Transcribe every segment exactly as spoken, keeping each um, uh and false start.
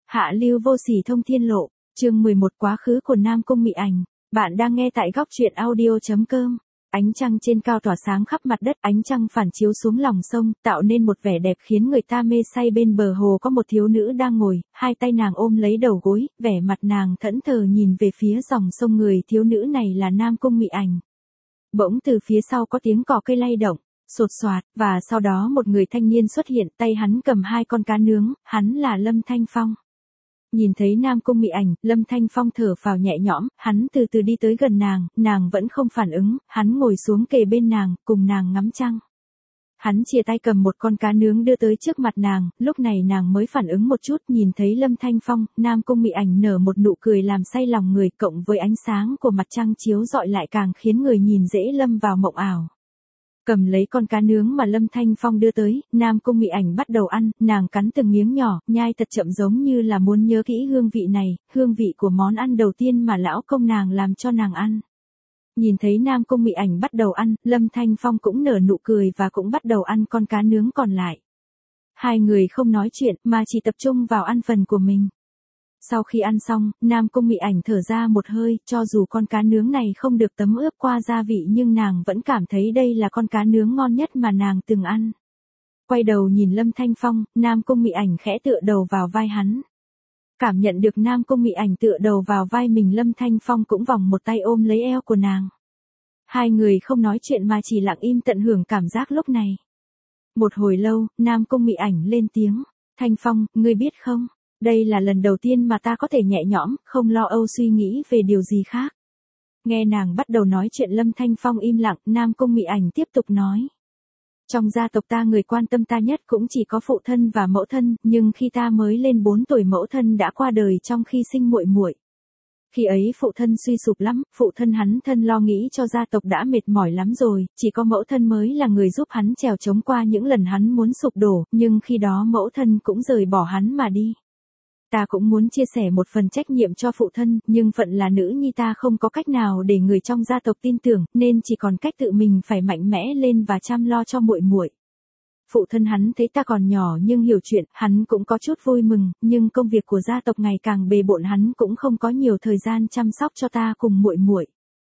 Hạ lưu vô sỉ thông thiên lộ, chương mười một quá khứ của Nam Cung Mị Ảnh. Bạn đang nghe tại góc truyện audio chấm com. Ánh trăng trên cao tỏa sáng khắp mặt đất, ánh trăng phản chiếu xuống lòng sông, tạo nên một vẻ đẹp khiến người ta mê say. Bên bờ hồ có một thiếu nữ đang ngồi, hai tay nàng ôm lấy đầu gối, vẻ mặt nàng thẫn thờ nhìn về phía dòng sông. Người thiếu nữ này là Nam Cung Mị Ảnh. Bỗng từ phía sau có tiếng cỏ cây lay động, sột soạt, và sau đó một người thanh niên xuất hiện, tay hắn cầm hai con cá nướng, hắn là Lâm Thanh Phong. Nhìn thấy Nam Cung Mị Ảnh, Lâm Thanh Phong thở phào nhẹ nhõm, hắn từ từ đi tới gần nàng, nàng vẫn không phản ứng, hắn ngồi xuống kề bên nàng, cùng nàng ngắm trăng. Hắn chia tay cầm một con cá nướng đưa tới trước mặt nàng, lúc này nàng mới phản ứng một chút, nhìn thấy Lâm Thanh Phong, Nam Cung Mị Ảnh nở một nụ cười làm say lòng người, cộng với ánh sáng của mặt trăng chiếu rọi lại càng khiến người nhìn dễ lâm vào mộng ảo. Cầm lấy con cá nướng mà Lâm Thanh Phong đưa tới, Nam Cung Mị Ảnh bắt đầu ăn, nàng cắn từng miếng nhỏ, nhai thật chậm giống như là muốn nhớ kỹ hương vị này, hương vị của món ăn đầu tiên mà lão công nàng làm cho nàng ăn. Nhìn thấy Nam Cung Mị Ảnh bắt đầu ăn, Lâm Thanh Phong cũng nở nụ cười và cũng bắt đầu ăn con cá nướng còn lại. Hai người không nói chuyện mà chỉ tập trung vào ăn phần của mình. Sau khi ăn xong, Nam Cung Mị Ảnh thở ra một hơi, cho dù con cá nướng này không được tấm ướp qua gia vị nhưng nàng vẫn cảm thấy đây là con cá nướng ngon nhất mà nàng từng ăn. Quay đầu nhìn Lâm Thanh Phong, Nam Cung Mị Ảnh khẽ tựa đầu vào vai hắn. Cảm nhận được Nam Cung Mị Ảnh tựa đầu vào vai mình, Lâm Thanh Phong cũng vòng một tay ôm lấy eo của nàng. Hai người không nói chuyện mà chỉ lặng im tận hưởng cảm giác lúc này. Một hồi lâu, Nam Cung Mị Ảnh lên tiếng, Thanh Phong, ngươi biết không? Đây là lần đầu tiên mà ta có thể nhẹ nhõm, không lo âu suy nghĩ về điều gì khác. Nghe nàng bắt đầu nói chuyện, Lâm Thanh Phong im lặng, Nam Cung Mị Ảnh tiếp tục nói. Trong gia tộc ta người quan tâm ta nhất cũng chỉ có phụ thân và mẫu thân, nhưng khi ta mới lên bốn tuổi mẫu thân đã qua đời trong khi sinh muội muội. Khi ấy phụ thân suy sụp lắm, phụ thân hắn thân lo nghĩ cho gia tộc đã mệt mỏi lắm rồi, chỉ có mẫu thân mới là người giúp hắn trèo chống qua những lần hắn muốn sụp đổ, nhưng khi đó mẫu thân cũng rời bỏ hắn mà đi. Ta cũng muốn chia sẻ một phần trách nhiệm cho phụ thân, nhưng phận là nữ nhi ta không có cách nào để người trong gia tộc tin tưởng, nên chỉ còn cách tự mình phải mạnh mẽ lên và chăm lo cho muội muội. Phụ thân hắn thấy ta còn nhỏ nhưng hiểu chuyện, hắn cũng có chút vui mừng, nhưng công việc của gia tộc ngày càng bề bộn, hắn cũng không có nhiều thời gian chăm sóc cho ta cùng muội muội.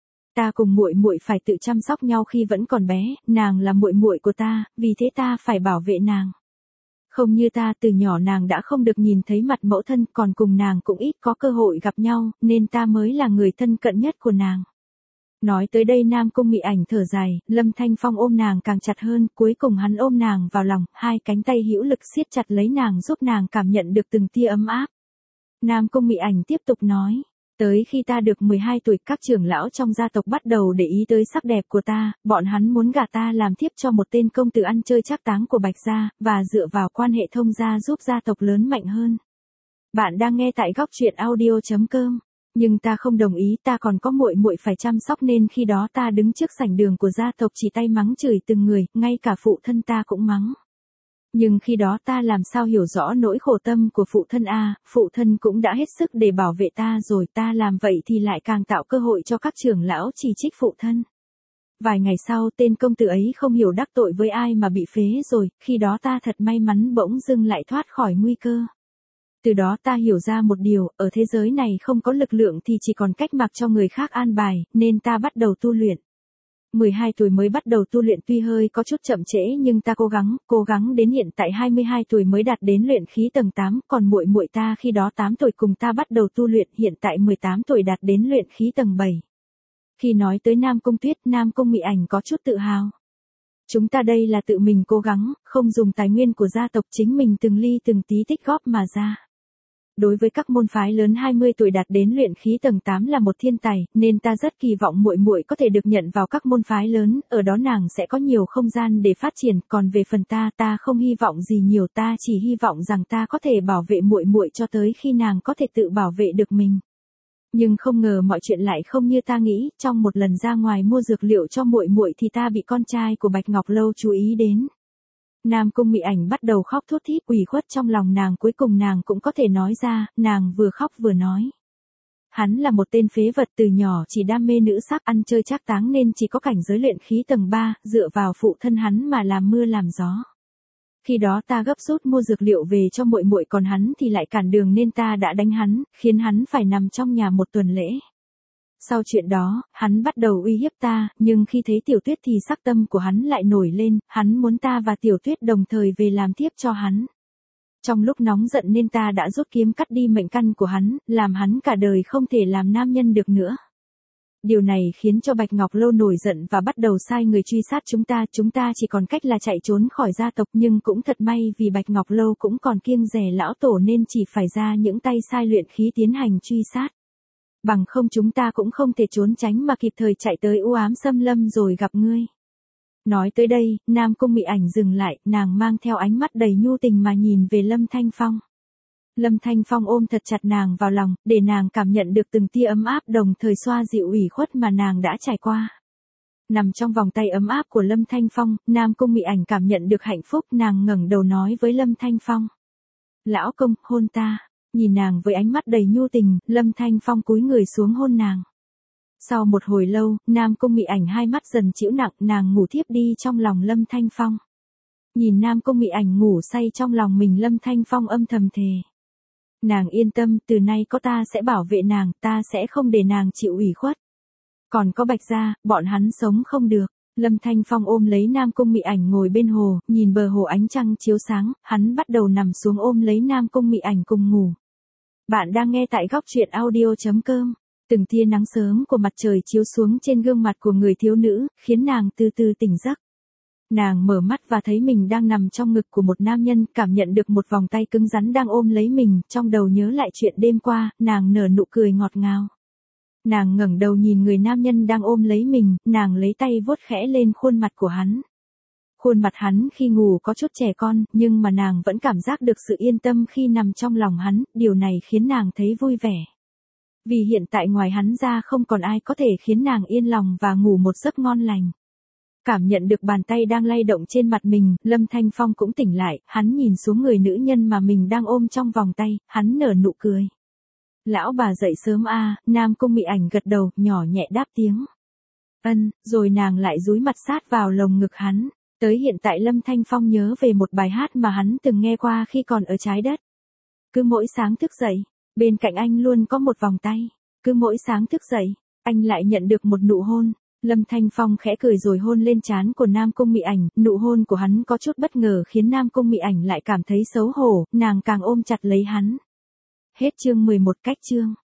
Ta cùng muội muội phải tự chăm sóc nhau khi vẫn còn bé, nàng là muội muội của ta, vì thế ta phải bảo vệ nàng. Không như ta, từ nhỏ nàng đã không được nhìn thấy mặt mẫu thân, còn cùng nàng cũng ít có cơ hội gặp nhau, nên ta mới là người thân cận nhất của nàng. Nói tới đây Nam Cung Mị Ảnh thở dài, Lâm Thanh Phong ôm nàng càng chặt hơn, cuối cùng hắn ôm nàng vào lòng, hai cánh tay hữu lực siết chặt lấy nàng giúp nàng cảm nhận được từng tia ấm áp. Nam Cung Mị Ảnh tiếp tục nói. Tới khi ta được mười hai tuổi, các trưởng lão trong gia tộc bắt đầu để ý tới sắc đẹp của ta, bọn hắn muốn gả ta làm thiếp cho một tên công tử ăn chơi trác táng của Bạch gia, và dựa vào quan hệ thông gia giúp gia tộc lớn mạnh hơn. Bạn đang nghe tại góc truyện audio chấm com. Nhưng ta không đồng ý, ta còn có muội muội phải chăm sóc nên khi đó ta đứng trước sảnh đường của gia tộc chỉ tay mắng chửi từng người, ngay cả phụ thân ta cũng mắng. Nhưng khi đó ta làm sao hiểu rõ nỗi khổ tâm của phụ thân a, phụ thân cũng đã hết sức để bảo vệ ta rồi, ta làm vậy thì lại càng tạo cơ hội cho các trưởng lão chỉ trích phụ thân. Vài ngày sau tên công tử ấy không hiểu đắc tội với ai mà bị phế rồi, khi đó ta thật may mắn bỗng dưng lại thoát khỏi nguy cơ. Từ đó ta hiểu ra một điều, ở thế giới này không có lực lượng thì chỉ còn cách mặc cho người khác an bài, nên ta bắt đầu tu luyện. mười hai tuổi mới bắt đầu tu luyện tuy hơi có chút chậm trễ nhưng ta cố gắng, cố gắng đến hiện tại hai mươi hai tuổi mới đạt đến luyện khí tầng tám, còn muội muội ta khi đó tám tuổi cùng ta bắt đầu tu luyện, hiện tại mười tám tuổi đạt đến luyện khí tầng bảy. Khi nói tới Nam Cung Tuyết, Nam Cung Mị Ảnh có chút tự hào. Chúng ta đây là tự mình cố gắng, không dùng tài nguyên của gia tộc, chính mình từng ly từng tí tích góp mà ra. Đối với các môn phái lớn hai mươi tuổi đạt đến luyện khí tầng tám là một thiên tài, nên ta rất kỳ vọng muội muội có thể được nhận vào các môn phái lớn, ở đó nàng sẽ có nhiều không gian để phát triển, còn về phần ta, ta không hy vọng gì nhiều, ta chỉ hy vọng rằng ta có thể bảo vệ muội muội cho tới khi nàng có thể tự bảo vệ được mình. Nhưng không ngờ mọi chuyện lại không như ta nghĩ, trong một lần ra ngoài mua dược liệu cho muội muội thì ta bị con trai của Bạch Ngọc Lâu chú ý đến. Nam Cung Mị Ảnh bắt đầu khóc thút thít, ủy khuất trong lòng nàng, cuối cùng nàng cũng có thể nói ra, nàng vừa khóc vừa nói. Hắn là một tên phế vật, từ nhỏ chỉ đam mê nữ sắc, ăn chơi trác táng nên chỉ có cảnh giới luyện khí tầng ba, dựa vào phụ thân hắn mà làm mưa làm gió. Khi đó ta gấp rút mua dược liệu về cho muội muội còn hắn thì lại cản đường nên ta đã đánh hắn, khiến hắn phải nằm trong nhà một tuần lễ. Sau chuyện đó, hắn bắt đầu uy hiếp ta, nhưng khi thấy Tiểu Tuyết thì sắc tâm của hắn lại nổi lên, hắn muốn ta và Tiểu Tuyết đồng thời về làm tiếp cho hắn. Trong lúc nóng giận nên ta đã rút kiếm cắt đi mệnh căn của hắn, làm hắn cả đời không thể làm nam nhân được nữa. Điều này khiến cho Bạch Ngọc Lâu nổi giận và bắt đầu sai người truy sát chúng ta, chúng ta chỉ còn cách là chạy trốn khỏi gia tộc, nhưng cũng thật may vì Bạch Ngọc Lâu cũng còn kiêng dè lão tổ nên chỉ phải ra những tay sai luyện khí tiến hành truy sát. Bằng không chúng ta cũng không thể trốn tránh mà kịp thời chạy tới u ám xâm lâm rồi gặp ngươi. Nói tới đây, Nam Cung Mị Ảnh dừng lại, nàng mang theo ánh mắt đầy nhu tình mà nhìn về Lâm Thanh Phong. Lâm Thanh Phong ôm thật chặt nàng vào lòng, để nàng cảm nhận được từng tia ấm áp đồng thời xoa dịu ủy khuất mà nàng đã trải qua. Nằm trong vòng tay ấm áp của Lâm Thanh Phong, Nam Cung Mị Ảnh cảm nhận được hạnh phúc, nàng ngẩng đầu nói với Lâm Thanh Phong. Lão công, hôn ta. Nhìn nàng với ánh mắt đầy nhu tình, Lâm Thanh Phong cúi người xuống hôn nàng. Sau một hồi lâu, Nam Cung Mị Ảnh hai mắt dần chịu nặng, nàng ngủ thiếp đi trong lòng Lâm Thanh Phong. Nhìn Nam Cung Mị Ảnh ngủ say trong lòng mình, Lâm Thanh Phong âm thầm thề. Nàng yên tâm, từ nay có ta sẽ bảo vệ nàng, ta sẽ không để nàng chịu ủy khuất. Còn có Bạch gia, bọn hắn sống không được. Lâm Thanh Phong ôm lấy Nam Cung Mị Ảnh ngồi bên hồ, nhìn bờ hồ ánh trăng chiếu sáng, hắn bắt đầu nằm xuống ôm lấy Nam Cung Mị Ảnh cùng ngủ. Bạn đang nghe tại góc truyện audio chấm com. Từng tia nắng sớm của mặt trời chiếu xuống trên gương mặt của người thiếu nữ, khiến nàng từ từ tỉnh giấc. Nàng mở mắt và thấy mình đang nằm trong ngực của một nam nhân, cảm nhận được một vòng tay cứng rắn đang ôm lấy mình, trong đầu nhớ lại chuyện đêm qua, nàng nở nụ cười ngọt ngào. Nàng ngẩng đầu nhìn người nam nhân đang ôm lấy mình, nàng lấy tay vuốt khẽ lên khuôn mặt của hắn. Khuôn mặt hắn khi ngủ có chút trẻ con, nhưng mà nàng vẫn cảm giác được sự yên tâm khi nằm trong lòng hắn, điều này khiến nàng thấy vui vẻ. Vì hiện tại ngoài hắn ra không còn ai có thể khiến nàng yên lòng và ngủ một giấc ngon lành. Cảm nhận được bàn tay đang lay động trên mặt mình, Lâm Thanh Phong cũng tỉnh lại, hắn nhìn xuống người nữ nhân mà mình đang ôm trong vòng tay, hắn nở nụ cười. Lão bà dậy sớm a, à, Nam Cung Mị Ảnh gật đầu, nhỏ nhẹ đáp tiếng. Ân, rồi nàng lại dúi mặt sát vào lồng ngực hắn. Tới hiện tại Lâm Thanh Phong nhớ về một bài hát mà hắn từng nghe qua khi còn ở trái đất. Cứ mỗi sáng thức dậy, bên cạnh anh luôn có một vòng tay. Cứ mỗi sáng thức dậy, anh lại nhận được một nụ hôn. Lâm Thanh Phong khẽ cười rồi hôn lên trán của Nam Cung Mị Ảnh, nụ hôn của hắn có chút bất ngờ khiến Nam Cung Mị Ảnh lại cảm thấy xấu hổ, nàng càng ôm chặt lấy hắn. Hết chương mười một cách chương.